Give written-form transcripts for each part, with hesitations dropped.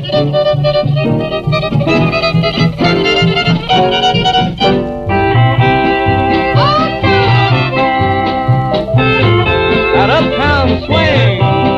That uptown swing.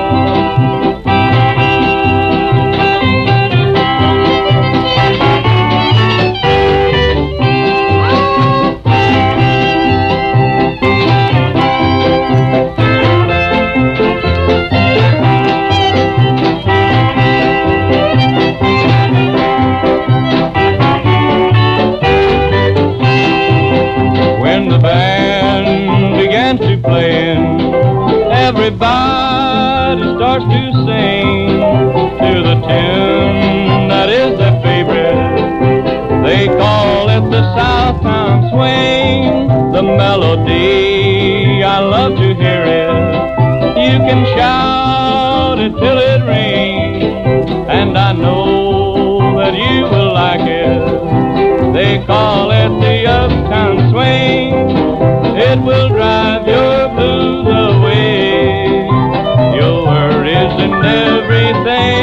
When the band began to playing, everybody starts to sing to the tune that is their favorite. They call it the Southtown Swing. The melody, I love to hear it. You can shout it till it rings, and I know that you will like it. They call it the Uptown Swing. It will drive your blues away, your worries and everything.